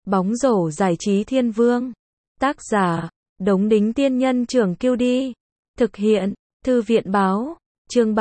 Bóng rổ giải trí thiên vương. Tác giả, Đống Đính Tiên Nhân Trưởng Kiêu Đi. Thực hiện, Thư viện Báo. Chương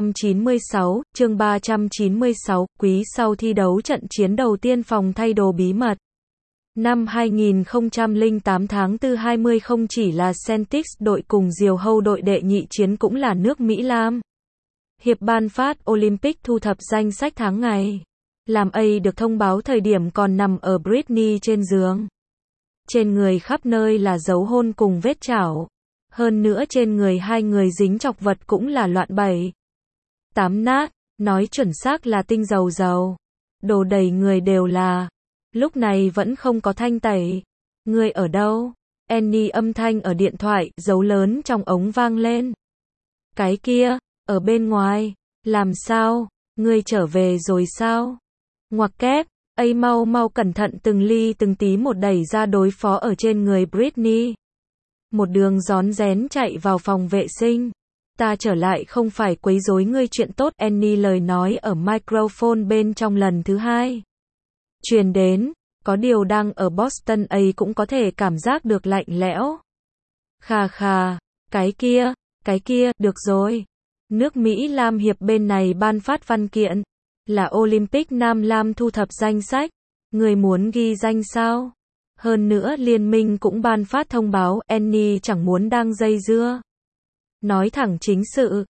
396, quý sau thi đấu trận chiến đầu tiên phòng thay đồ bí mật. Năm 2008 tháng 4 20 không chỉ là Celtics đội cùng diều hâu đội đệ nhị chiến cũng là nước Mỹ Lam. Hiệp ban phát Olympic thu thập danh sách tháng ngày. Làm A được thông báo thời điểm còn nằm ở Britney trên giường. Trên người khắp nơi là dấu hôn cùng vết chảo. Hơn nữa trên người hai người dính chọc vật cũng là loạn 7, 8 nát, nói chuẩn xác là tinh dầu dầu. Đồ đầy người đều là. Lúc này vẫn không có thanh tẩy. Ngươi ở đâu? Annie âm thanh ở điện thoại, dấu lớn trong ống vang lên. Cái kia, ở bên ngoài. Làm sao? Ngươi trở về rồi sao? Ngoặc kép, mau cẩn thận từng ly từng tí một đẩy ra đối phó ở trên người Britney. Một đường rón rén chạy vào phòng vệ sinh. Ta trở lại không phải quấy rối ngươi chuyện tốt. Annie lời nói ở microphone bên trong lần thứ hai truyền đến, có điều đang ở Boston ấy cũng có thể cảm giác được lạnh lẽo. Khà khà, cái kia, được rồi. Nước Mỹ Lam hiệp bên này ban phát văn kiện, là Olympic Nam Lam thu thập danh sách. Người muốn ghi danh sao? Hơn nữa liên minh cũng ban phát thông báo, Annie chẳng muốn đang dây dưa. Nói thẳng chính sự,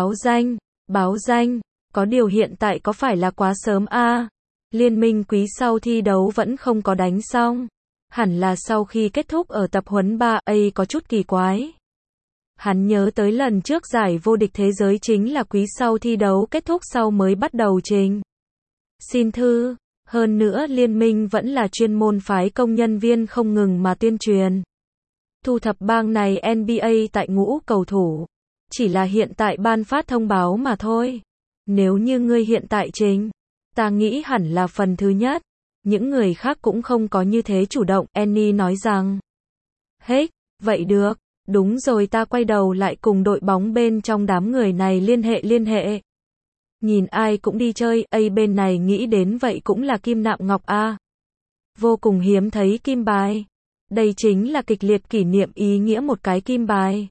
báo danh, có điều hiện tại có phải là quá sớm a? Liên minh quý sau thi đấu vẫn không có đánh xong. Hẳn là sau khi kết thúc ở tập huấn 3, A có chút kỳ quái. Hắn nhớ tới lần trước giải vô địch thế giới chính là quý sau thi đấu kết thúc sau mới bắt đầu trình xin thư. Hơn nữa liên minh vẫn là chuyên môn phái công nhân viên không ngừng mà tuyên truyền. Thu thập bang này NBA tại ngũ cầu thủ. Chỉ là hiện tại ban phát thông báo mà thôi. Nếu như ngươi hiện tại trình, ta nghĩ hẳn là phần thứ nhất. Những người khác cũng không có như thế chủ động. Annie nói rằng, hết, vậy được. Đúng rồi, ta quay đầu lại cùng đội bóng bên trong đám người này liên hệ. Nhìn ai cũng đi chơi, A bên này nghĩ đến vậy cũng là kim nạm ngọc a. Vô cùng hiếm thấy kim bài. Đây chính là kịch liệt kỷ niệm ý nghĩa một cái kim bài.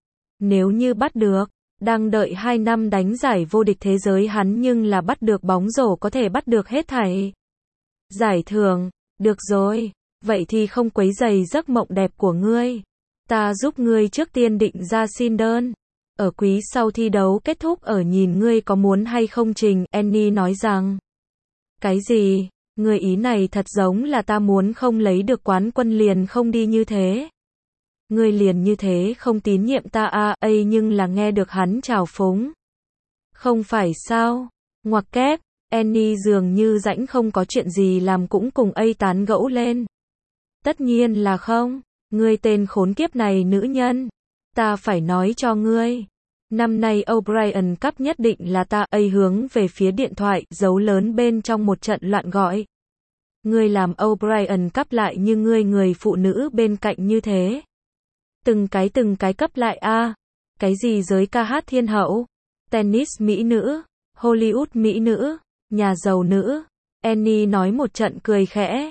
Nếu như bắt được, đang đợi 2 năm đánh giải vô địch thế giới hắn nhưng là bắt được bóng rổ có thể bắt được hết thảy giải thưởng. Được rồi, vậy thì không quấy rầy giấc mộng đẹp của ngươi. Ta giúp ngươi trước tiên định ra xin đơn. Ở quý sau thi đấu kết thúc ở nhìn ngươi có muốn hay không trình. Annie nói rằng, cái gì? Ngươi ý này thật giống là ta muốn không lấy được quán quân liền không đi như thế. Ngươi liền như thế không tín nhiệm ta a? A nhưng là nghe được hắn trào phúng. Không phải sao? Ngoặc kép, Annie dường như rãnh không có chuyện gì làm cũng cùng A tán gẫu lên. Tất nhiên là không. Ngươi tên khốn kiếp này nữ nhân. Ta phải nói cho ngươi. Năm nay O'Brien Cup nhất định là ta. A hướng về phía điện thoại, dấu lớn bên trong một trận loạn gọi. Ngươi làm O'Brien Cup lại như ngươi người phụ nữ bên cạnh như thế. Từng cái cấp lại a. Cái gì giới ca hát thiên hậu, tennis mỹ nữ, Hollywood mỹ nữ, nhà giàu nữ. Annie nói một trận cười khẽ.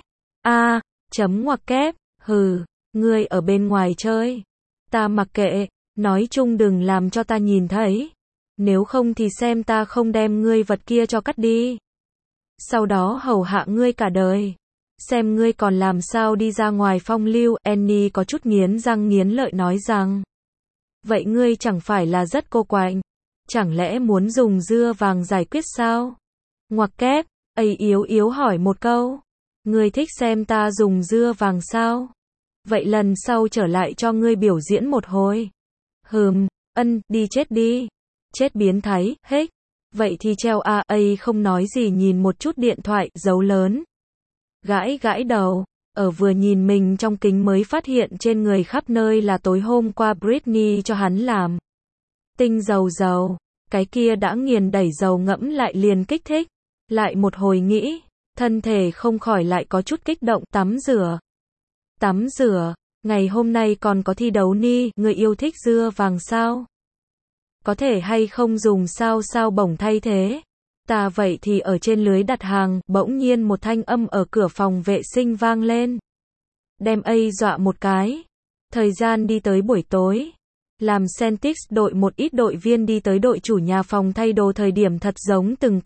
Chấm ngoặc kép, hừ. Ngươi ở bên ngoài chơi. Ta mặc kệ, nói chung đừng làm cho ta nhìn thấy. Nếu không thì xem ta không đem ngươi vật kia cho cắt đi. Sau đó hầu hạ ngươi cả đời. Xem ngươi còn làm sao đi ra ngoài phong lưu. Annie có chút nghiến răng nghiến lợi nói rằng, vậy ngươi chẳng phải là rất cô quạnh. Chẳng lẽ muốn dùng dưa vàng giải quyết sao? Ngoặc kép, A yếu hỏi một câu. Ngươi thích xem ta dùng dưa vàng sao? Vậy lần sau trở lại cho ngươi biểu diễn một hồi. Đi chết đi. Chết biến thái, hết. Vậy thì treo a. A không nói gì nhìn một chút điện thoại, dấu lớn. Gãi đầu, ở vừa nhìn mình trong kính mới phát hiện trên người khắp nơi là tối hôm qua Britney cho hắn làm. Tinh dầu, cái kia đã nghiền đẩy dầu ngẫm lại liền kích thích. Lại một hồi nghĩ, thân thể không khỏi lại có chút kích động. Tắm rửa, ngày hôm nay còn có thi đấu ni, người yêu thích dưa vàng sao? Có thể hay không dùng sao bổng thay thế? Ta vậy thì ở trên lưới đặt hàng, bỗng nhiên một thanh âm ở cửa phòng vệ sinh vang lên. Đem ấy dọa một cái. Thời gian đi tới buổi tối. Làm Celtics đội một ít đội viên đi tới đội chủ nhà phòng thay đồ thời điểm thật giống từng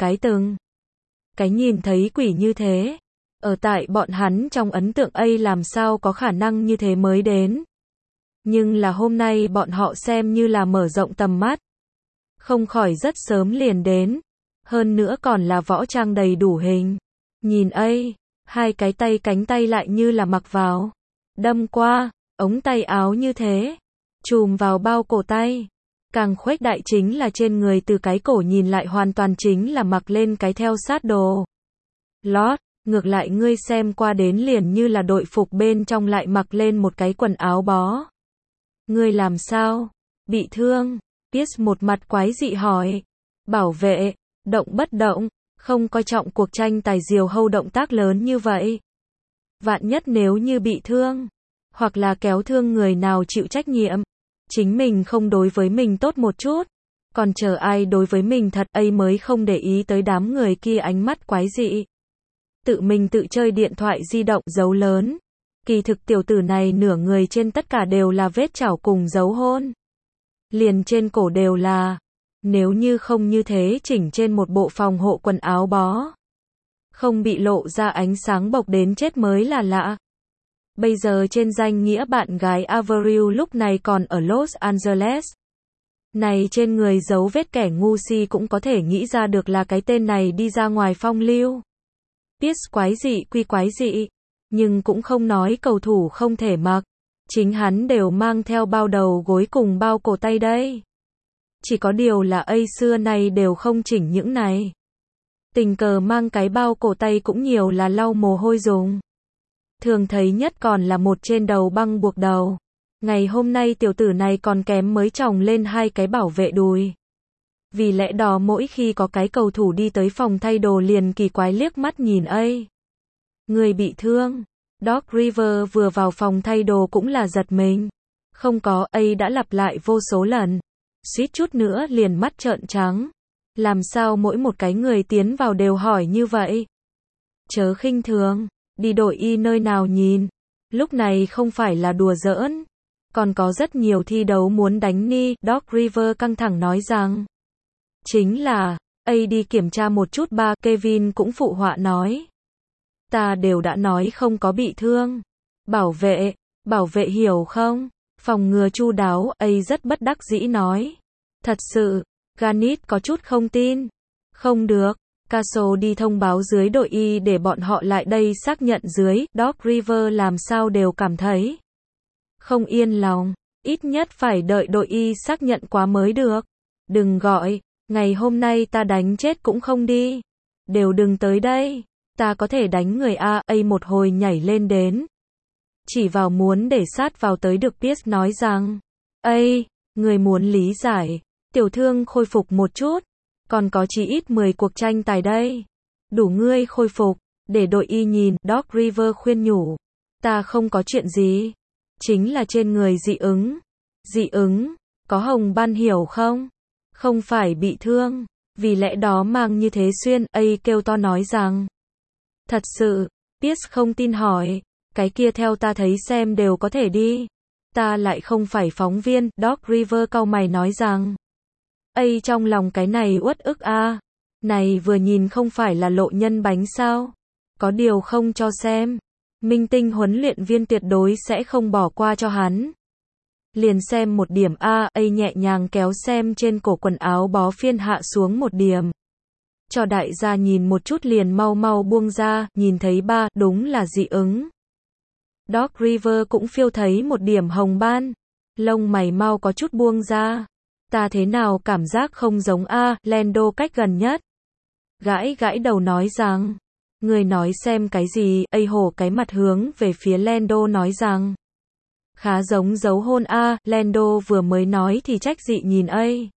cái nhìn thấy quỷ như thế. Ở tại bọn hắn trong ấn tượng ấy làm sao có khả năng như thế mới đến. Nhưng là hôm nay bọn họ xem như là mở rộng tầm mắt. Không khỏi rất sớm liền đến. Hơn nữa còn là võ trang đầy đủ hình. Nhìn ấy, hai cái tay cánh tay lại như là mặc vào. Đâm qua, ống tay áo như thế. Chùm vào bao cổ tay. Càng khuếch đại chính là trên người từ cái cổ nhìn lại hoàn toàn chính là mặc lên cái theo sát đồ lót. Ngược lại ngươi xem qua đến liền như là đội phục bên trong lại mặc lên một cái quần áo bó. Ngươi làm sao? Bị thương? Pierce một mặt quái dị hỏi. Bảo vệ, động bất động, không coi trọng cuộc tranh tài diều hâu động tác lớn như vậy. Vạn nhất nếu như bị thương, hoặc là kéo thương người nào chịu trách nhiệm. Chính mình không đối với mình tốt một chút, còn chờ ai đối với mình thật ấy mới không để ý tới đám người kia ánh mắt quái dị. Tự mình tự chơi điện thoại di động dấu lớn. Kỳ thực tiểu tử này nửa người trên tất cả đều là vết chảo cùng dấu hôn. Liền trên cổ đều là. Nếu như không như thế chỉnh trên một bộ phòng hộ quần áo bó. Không bị lộ ra ánh sáng bộc đến chết mới là lạ. Bây giờ trên danh nghĩa bạn gái Avril lúc này còn ở Los Angeles. Này trên người dấu vết kẻ ngu si cũng có thể nghĩ ra được là cái tên này đi ra ngoài phong lưu. Pierce quái dị quy quái dị, nhưng cũng không nói cầu thủ không thể mặc. Chính hắn đều mang theo bao đầu gối cùng bao cổ tay đây. Chỉ có điều là ấy xưa nay đều không chỉnh những này. Tình cờ mang cái bao cổ tay cũng nhiều là lau mồ hôi dùng. Thường thấy nhất còn là một trên đầu băng buộc đầu. Ngày hôm nay tiểu tử này còn kém mới tròng lên hai cái bảo vệ đùi. Vì lẽ đó mỗi khi có cái cầu thủ đi tới phòng thay đồ liền kỳ quái liếc mắt nhìn ấy. Người bị thương. Doc Rivers vừa vào phòng thay đồ cũng là giật mình. Không có, ấy đã lặp lại vô số lần. Suýt chút nữa liền mắt trợn trắng. Làm sao mỗi một cái người tiến vào đều hỏi như vậy? Chớ khinh thường. Đi đội y nơi nào nhìn. Lúc này không phải là đùa giỡn. Còn có rất nhiều thi đấu muốn đánh ni. Doc Rivers căng thẳng nói rằng. Chính là, ấy đi kiểm tra một chút ba. Kevin cũng phụ họa nói. Ta đều đã nói không có bị thương. Bảo vệ hiểu không? Phòng ngừa chu đáo, ấy rất bất đắc dĩ nói. Thật sự, Garnett có chút không tin. Không được. Caso đi thông báo dưới đội y để bọn họ lại đây xác nhận dưới. Doc Rivers làm sao đều cảm thấy không yên lòng. Ít nhất phải đợi đội y xác nhận quá mới được. Đừng gọi. Ngày hôm nay ta đánh chết cũng không đi. Đều đừng tới đây. Ta có thể đánh người A. Một hồi nhảy lên đến. Chỉ vào muốn để sát vào tới được. Pierce nói rằng. Người muốn lý giải. Tiểu thương khôi phục một chút. Còn có chỉ ít 10 cuộc tranh tài đây. Đủ ngươi khôi phục. Để đội y nhìn. Doc Rivers khuyên nhủ. Ta không có chuyện gì. Chính là trên người dị ứng. Dị ứng. Có hồng ban hiểu không? Không phải bị thương. Vì lẽ đó mang như thế xuyên. Kêu to nói rằng. Thật sự. Pierce không tin hỏi. Cái kia theo ta thấy xem đều có thể đi. Ta lại không phải phóng viên. Doc Rivers cau mày nói rằng. Trong lòng cái này uất ức a. Này vừa nhìn không phải là lộ nhân bánh sao. Có điều không cho xem. Minh tinh huấn luyện viên tuyệt đối sẽ không bỏ qua cho hắn. Liền xem một điểm a. Nhẹ nhàng kéo xem trên cổ quần áo bó phiên hạ xuống một điểm. Cho đại gia nhìn một chút liền mau mau buông ra. Nhìn thấy ba, đúng là dị ứng. Doc Rivers cũng phiêu thấy một điểm hồng ban. Lông mày mau có chút buông ra. Ta thế nào cảm giác không giống a. Lando cách gần nhất. Gãi đầu nói rằng. Người nói xem cái gì. Hổ cái mặt hướng về phía Lando nói rằng. Khá giống dấu hôn a. Lando vừa mới nói thì trách dị nhìn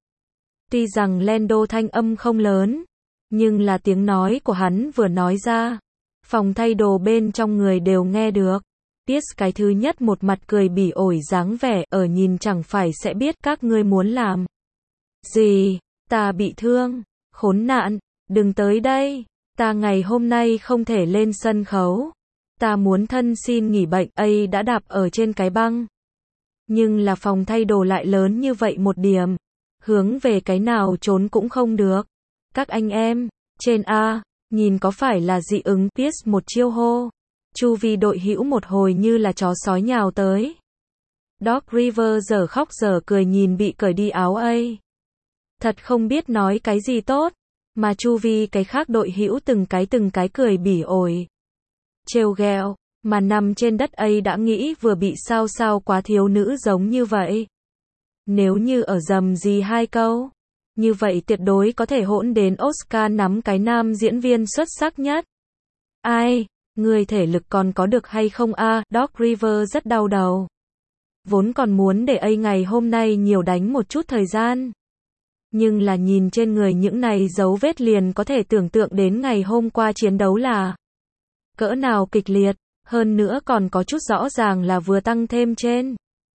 Tuy rằng Lando thanh âm không lớn. Nhưng là tiếng nói của hắn vừa nói ra. Phòng thay đồ bên trong người đều nghe được. Pierce cái thứ nhất một mặt cười bỉ ổi dáng vẻ. Ở nhìn chẳng phải sẽ biết các ngươi muốn làm gì. Ta bị thương. Khốn nạn. Đừng tới đây, ta ngày hôm nay không thể lên sân khấu. Ta muốn thân xin nghỉ bệnh. Ấy đã đạp ở trên cái băng. Nhưng là phòng thay đồ lại lớn như vậy một điểm. Hướng về cái nào trốn cũng không được. Các anh em, trên A, nhìn có phải là dị ứng Pierce một chiêu hô. Chu vi đội hữu một hồi như là chó sói nhào tới. Doc River giờ khóc giờ cười nhìn bị cởi đi áo ấy. Thật không biết nói cái gì tốt. Mà chu vi cái khác đội hữu từng cái cười bỉ ổi. Trêu ghẹo, mà nằm trên đất ấy đã nghĩ vừa bị sao quá thiếu nữ giống như vậy. Nếu như ở dầm gì hai câu, như vậy tuyệt đối có thể hỗn đến Oscar nắm cái nam diễn viên xuất sắc nhất. Ai, người thể lực còn có được hay không a? Doc River rất đau đầu. Vốn còn muốn để ấy ngày hôm nay nhiều đánh một chút thời gian. Nhưng là nhìn trên người những này dấu vết liền có thể tưởng tượng đến ngày hôm qua chiến đấu là cỡ nào kịch liệt, hơn nữa còn có chút rõ ràng là vừa tăng thêm trên.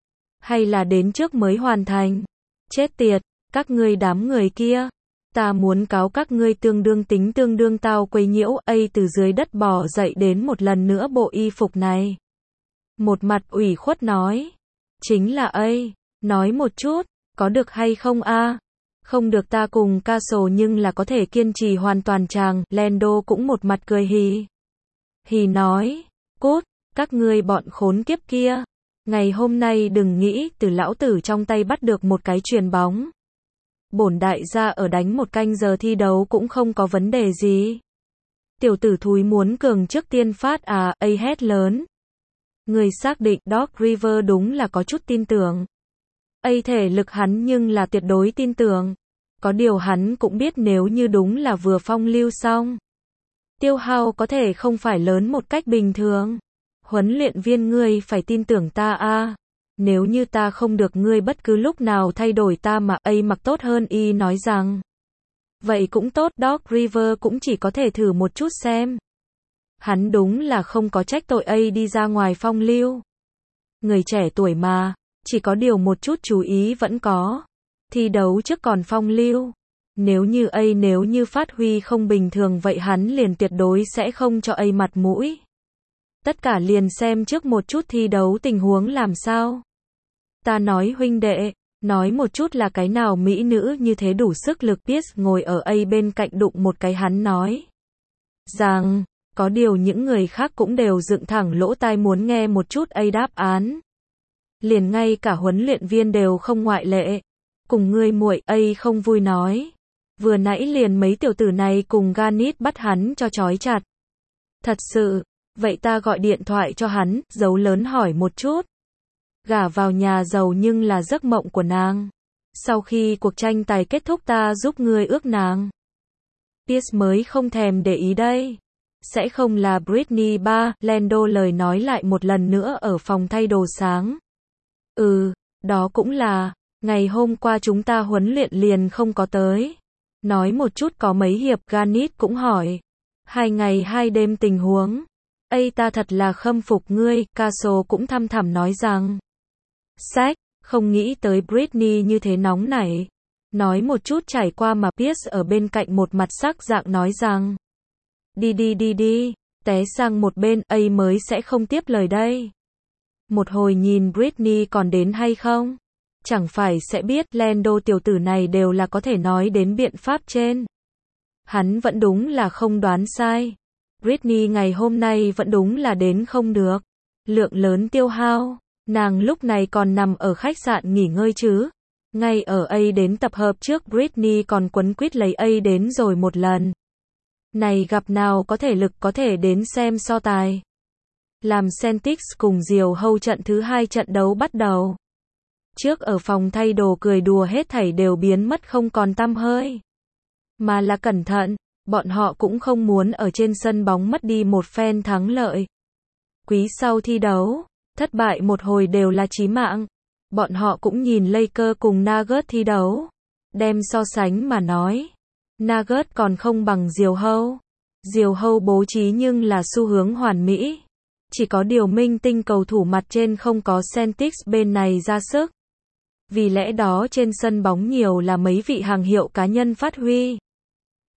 Hay là đến trước mới hoàn thành. Chết tiệt, các ngươi đám người kia. Ta muốn cáo các ngươi tương đương tao quấy nhiễu. Ấy từ dưới đất bò dậy đến một lần nữa bộ y phục này. Một mặt ủy khuất nói. Chính là ấy, nói một chút, có được hay không a? Không được ta cùng Castle nhưng là có thể kiên trì hoàn toàn chàng. Lando cũng một mặt cười hì. Hì nói, cút, các ngươi bọn khốn kiếp kia. Ngày hôm nay đừng nghĩ từ lão tử trong tay bắt được một cái chuyền bóng. Bổn đại gia ở đánh một canh giờ thi đấu cũng không có vấn đề gì. Tiểu tử thúi muốn cường trước tiên phát à, ấy hét lớn. Người xác định Doc River đúng là có chút tin tưởng. Ấy thể lực hắn nhưng là tuyệt đối tin tưởng. Có điều hắn cũng biết nếu như đúng là vừa phong lưu xong. Tiêu hao có thể không phải lớn một cách bình thường. Huấn luyện viên ngươi phải tin tưởng ta a. Nếu như ta không được ngươi bất cứ lúc nào thay đổi ta mà ấy mặc tốt hơn y nói rằng. Vậy cũng tốt, Doc River cũng chỉ có thể thử một chút xem. Hắn đúng là không có trách tội ấy đi ra ngoài phong lưu. Người trẻ tuổi mà, chỉ có điều một chút chú ý vẫn có. Thi đấu trước còn phong lưu. Nếu như phát huy không bình thường vậy hắn liền tuyệt đối sẽ không cho ấy mặt mũi. Tất cả liền xem trước một chút thi đấu tình huống làm sao. Ta nói huynh đệ, nói một chút là cái nào mỹ nữ như thế đủ sức lực. Pierce ngồi ở ấy bên cạnh đụng một cái hắn nói. Rằng, có điều những người khác cũng đều dựng thẳng lỗ tai muốn nghe một chút ấy đáp án. Liền ngay cả huấn luyện viên đều không ngoại lệ. Cùng ngươi muội, ấy không vui nói. Vừa nãy liền mấy tiểu tử này cùng Ganit bắt hắn cho trói chặt. Thật sự, vậy ta gọi điện thoại cho hắn, dấu lớn hỏi một chút. Gả vào nhà giàu nhưng là giấc mộng của nàng. Sau khi cuộc tranh tài kết thúc ta giúp ngươi ước nàng. Pierce mới không thèm để ý đây. Sẽ không là Britney ba, Lando lời nói lại một lần nữa ở phòng thay đồ sáng. Đó cũng là, ngày hôm qua chúng ta huấn luyện liền không có tới. Nói một chút có mấy hiệp. Ganit cũng hỏi. 2 ngày 2 đêm tình huống. Ây ta thật là khâm phục ngươi. Castle cũng thăm thẳm nói rằng. Sách, không nghĩ tới Britney như thế nóng nảy. Nói một chút trải qua mà Pierce ở bên cạnh một mặt sắc dạng nói rằng. Đi, té sang một bên, ấy mới sẽ không tiếp lời đây. Một hồi nhìn Britney còn đến hay không? Chẳng phải sẽ biết, Lando tiểu tử này đều là có thể nói đến biện pháp trên. Hắn vẫn đúng là không đoán sai. Britney ngày hôm nay vẫn đúng là đến không được. Lượng lớn tiêu hao. Nàng lúc này còn nằm ở khách sạn nghỉ ngơi chứ. Ngay ở ấy đến tập hợp trước Britney còn quấn quýt lấy ấy đến rồi một lần. Này gặp nào có thể lực có thể đến xem so tài. Làm Celtics cùng Diều Hâu trận thứ 2 trận đấu bắt đầu. Trước ở phòng thay đồ cười đùa hết thảy đều biến mất không còn tăm hơi. Mà là cẩn thận, bọn họ cũng không muốn ở trên sân bóng mất đi một phen thắng lợi. Quý sau thi đấu, thất bại một hồi đều là chí mạng. Bọn họ cũng nhìn Lakers cùng Nuggets thi đấu. Đem so sánh mà nói. Nuggets còn không bằng Diều Hâu. Diều Hâu bố trí nhưng là xu hướng hoàn mỹ. Chỉ có điều minh tinh cầu thủ mặt trên không có Celtics bên này ra sức. Vì lẽ đó trên sân bóng nhiều là mấy vị hàng hiệu cá nhân phát huy.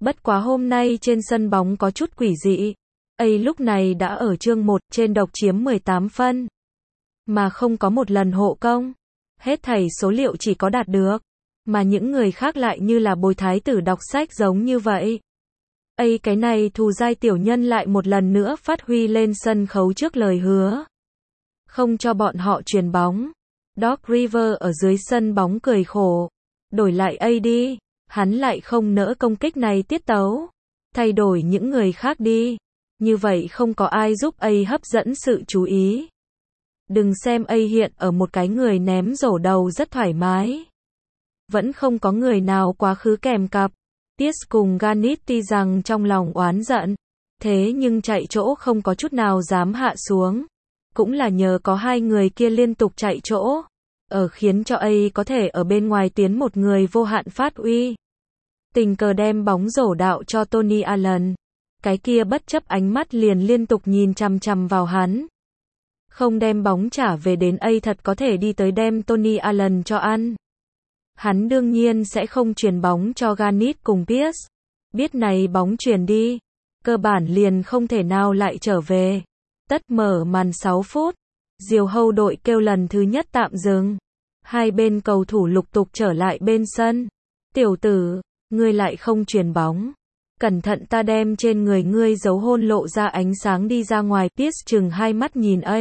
Bất quá hôm nay trên sân bóng có chút quỷ dị. A lúc này đã ở chương 1 trên độc chiếm 18 phân. Mà không có một lần hộ công. Hết thảy số liệu chỉ có đạt được. Mà những người khác lại như là bồi thái tử đọc sách giống như vậy. A cái này thù dai tiểu nhân lại một lần nữa phát huy lên sân khấu trước lời hứa. Không cho bọn họ chuyền bóng. Doc River ở dưới sân bóng cười khổ. Đổi lại A đi. Hắn lại không nỡ công kích này tiết tấu. Thay đổi những người khác đi. Như vậy không có ai giúp A hấp dẫn sự chú ý. Đừng xem A hiện ở một cái người ném rổ đầu rất thoải mái. Vẫn không có người nào quá khứ kèm cặp. Pierce cùng Garnett tuy rằng trong lòng oán giận. Thế nhưng chạy chỗ không có chút nào dám hạ xuống. Cũng là nhờ có hai người kia liên tục chạy chỗ. Ở khiến cho A có thể ở bên ngoài tuyến một người vô hạn phát uy. Tình cờ đem bóng rổ đạo cho Tony Allen. Cái kia bất chấp ánh mắt liền liên tục nhìn chằm chằm vào hắn. Không đem bóng trả về đến A thật có thể đi tới đem Tony Allen cho ăn. Hắn đương nhiên sẽ không truyền bóng cho Garnett cùng Pierce. Biết này bóng truyền đi. Cơ bản liền không thể nào lại trở về. Tất mở màn 6 phút. Diều hâu đội kêu lần thứ nhất tạm dừng. Hai bên cầu thủ lục tục trở lại bên sân. Tiểu tử, ngươi lại không truyền bóng. Cẩn thận ta đem trên người ngươi dấu hôn lộ ra ánh sáng đi ra ngoài. Pierce chừng hai mắt nhìn A.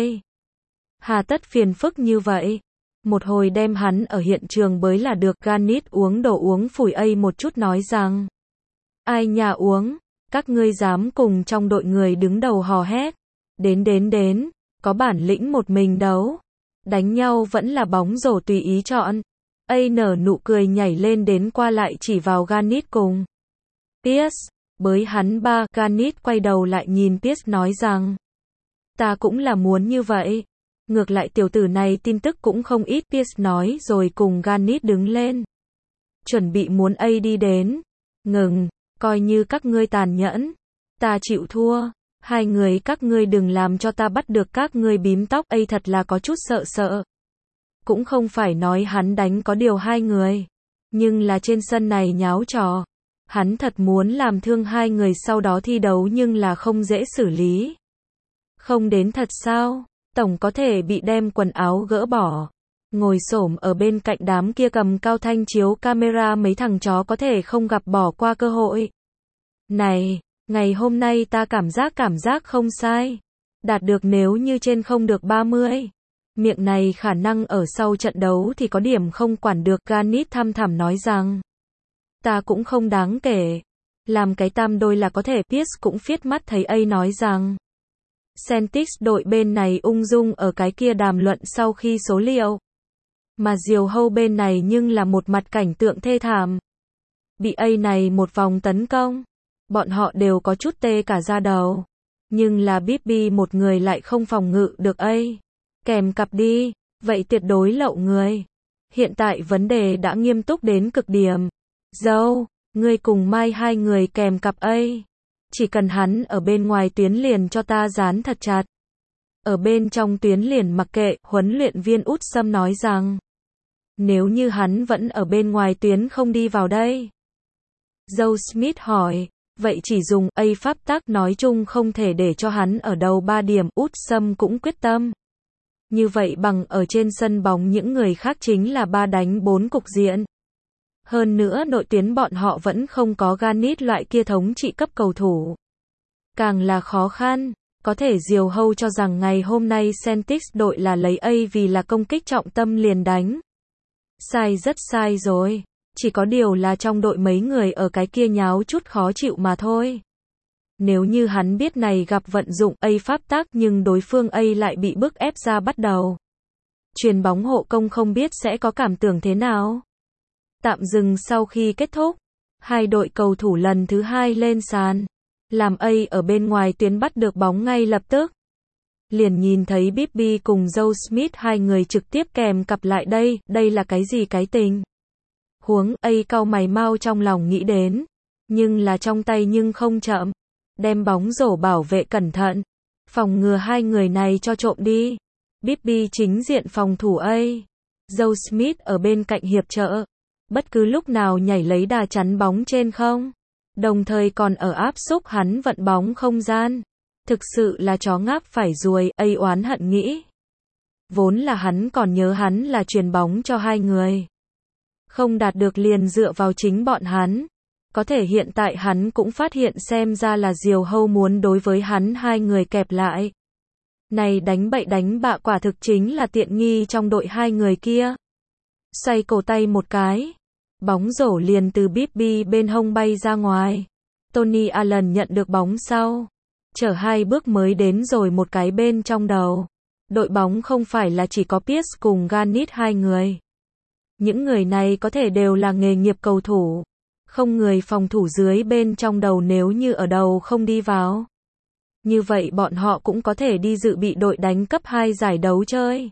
Hà tất phiền phức như vậy. Một hồi đem hắn ở hiện trường bới là được. Garnett uống đồ uống phủi A một chút nói rằng. Ai nhà uống, các ngươi dám cùng trong đội người đứng đầu hò hét. Đến, có bản lĩnh một mình đấu. Đánh nhau vẫn là bóng rổ tùy ý chọn. A nở nụ cười nhảy lên đến qua lại chỉ vào Garnett cùng Pierce, bới hắn ba. Garnett quay đầu lại nhìn Pierce nói rằng. Ta cũng là muốn như vậy. Ngược lại tiểu tử này tin tức cũng không ít. Pierce nói rồi cùng Garnett đứng lên. Chuẩn bị muốn A đi đến. Ngừng, coi như các ngươi tàn nhẫn. Ta chịu thua. Hai người các ngươi đừng làm cho ta bắt được các ngươi bím tóc. A thật là có chút sợ. Cũng không phải nói hắn đánh có điều hai người. Nhưng là trên sân này nháo trò. Hắn thật muốn làm thương hai người sau đó thi đấu nhưng là không dễ xử lý. Không đến thật sao? Tổng có thể bị đem quần áo gỡ bỏ. Ngồi xổm ở bên cạnh đám kia cầm cao thanh chiếu camera mấy thằng chó có thể không gặp bỏ qua cơ hội. Này, ngày hôm nay ta cảm giác không sai. Đạt được nếu như trên không được 30. Miệng này khả năng ở sau trận đấu thì có điểm không quản được. Garnett thăm thẳm nói rằng. Ta cũng không đáng kể. Làm cái tam đôi là có thể. Pierce cũng phiết mắt thấy A nói rằng. Celtics đội bên này ung dung ở cái kia đàm luận sau khi số liệu. Mà diều hâu bên này nhưng là một mặt cảnh tượng thê thảm. Bị A này một vòng tấn công. Bọn họ đều có chút tê cả da đầu. Nhưng là Bibby một người lại không phòng ngự được A. Kèm cặp đi, vậy tuyệt đối lậu người. Hiện tại vấn đề đã nghiêm túc đến cực điểm. Dâu, ngươi cùng Mai hai người kèm cặp A. Chỉ cần hắn ở bên ngoài tuyến liền cho ta dán thật chặt. Ở bên trong tuyến liền mặc kệ. Huấn luyện viên út sâm nói rằng. Nếu như hắn vẫn ở bên ngoài tuyến không đi vào đây. Joe Smith hỏi. Vậy chỉ dùng A pháp tắc nói chung không thể để cho hắn ở đầu 3 điểm. Út sâm cũng quyết tâm. Như vậy bằng ở trên sân bóng những người khác chính là 3 đánh 4 cục diện. Hơn nữa nội tuyến bọn họ vẫn không có Garnett loại kia thống trị cấp cầu thủ. Càng là khó khăn, có thể diều hâu cho rằng ngày hôm nay Celtics đội là lấy A vì là công kích trọng tâm liền đánh. Sai rất sai rồi, chỉ có điều là trong đội mấy người ở cái kia nháo chút khó chịu mà thôi. Nếu như hắn biết này gặp vận dụng A pháp tắc nhưng đối phương A lại bị bức ép ra bắt đầu. Chuyền bóng hộ công không biết sẽ có cảm tưởng thế nào. Tạm dừng sau khi kết thúc. Hai đội cầu thủ lần thứ hai lên sàn. Làm A ở bên ngoài tuyến bắt được bóng ngay lập tức. Liền nhìn thấy Bibby cùng Joe Smith hai người trực tiếp kèm cặp lại đây. Đây là cái gì cái tình? Huống A cau mày mau trong lòng nghĩ đến. Nhưng là trong tay nhưng không chậm. Đem bóng rổ bảo vệ cẩn thận. Phòng ngừa hai người này cho trộm đi. Bibby chính diện phòng thủ A. Joe Smith ở bên cạnh hiệp trợ. Bất cứ lúc nào nhảy lấy đà chắn bóng trên không. đồng thời còn ở áp xúc hắn vận bóng không gian. Thực sự là chó ngáp phải ruồi, A oán hận nghĩ. Vốn là hắn còn nhớ hắn là chuyền bóng cho hai người. Không đạt được liền dựa vào chính bọn hắn. Có thể hiện tại hắn cũng phát hiện xem ra là Diều Hâu muốn đối với hắn hai người kẹp lại. Này đánh bậy đánh bạ quả thực chính là tiện nghi trong đội hai người kia. Xoay cổ tay một cái. Bóng rổ liền từ Bibby bên hông bay ra ngoài. Tony Allen nhận được bóng sau. Chở hai bước mới đến rồi một cái bên trong đầu. Đội bóng không phải là chỉ có Pierce cùng Garnett hai người. Những người này có thể đều là nghề nghiệp cầu thủ. Không người phòng thủ dưới bên trong đầu nếu như ở đầu không đi vào. Như vậy bọn họ cũng có thể đi dự bị đội đánh cấp 2 giải đấu chơi.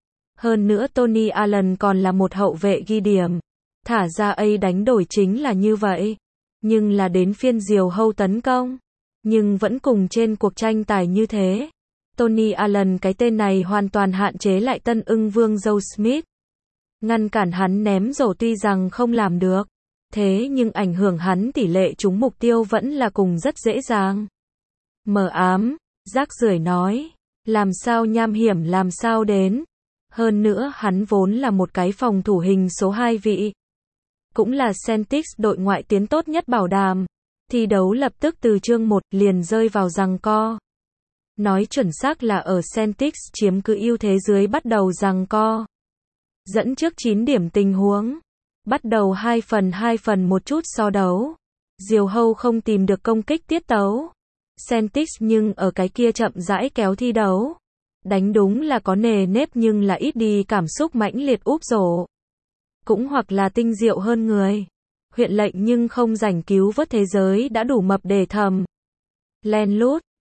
Hơn nữa Tony Allen còn là một hậu vệ ghi điểm. Thả ra A đánh đổi chính là như vậy. Nhưng là đến phiên Diều Hâu tấn công. Nhưng vẫn cùng trên cuộc tranh tài như thế. Tony Allen cái tên này hoàn toàn hạn chế lại tân ưng vương Joe Smith. Ngăn cản hắn ném rổ tuy rằng không làm được. Thế nhưng ảnh hưởng hắn tỷ lệ trúng mục tiêu vẫn là cùng rất dễ dàng. Mờ ám, rác rưởi nói. Làm sao nham hiểm làm sao đến. Hơn nữa hắn vốn là một cái phòng thủ hình số 2 vị. Cũng là Celtics đội ngoại tiến tốt nhất bảo đảm. Thi đấu lập tức từ chương 1 liền rơi vào giằng co. Nói chuẩn xác là ở Celtics chiếm cứ ưu thế dưới bắt đầu giằng co. Dẫn trước 9 điểm tình huống. Bắt đầu 2 phần một chút so đấu. Diều Hâu không tìm được công kích tiết tấu. Celtics nhưng ở cái kia chậm rãi kéo thi đấu. Đánh đúng là có nề nếp nhưng là ít đi cảm xúc mãnh liệt úp rổ. Cũng hoặc là tinh diệu hơn người. Huyện lệnh nhưng không rảnh cứu vớt thế giới đã đủ mập để thầm. Len lút.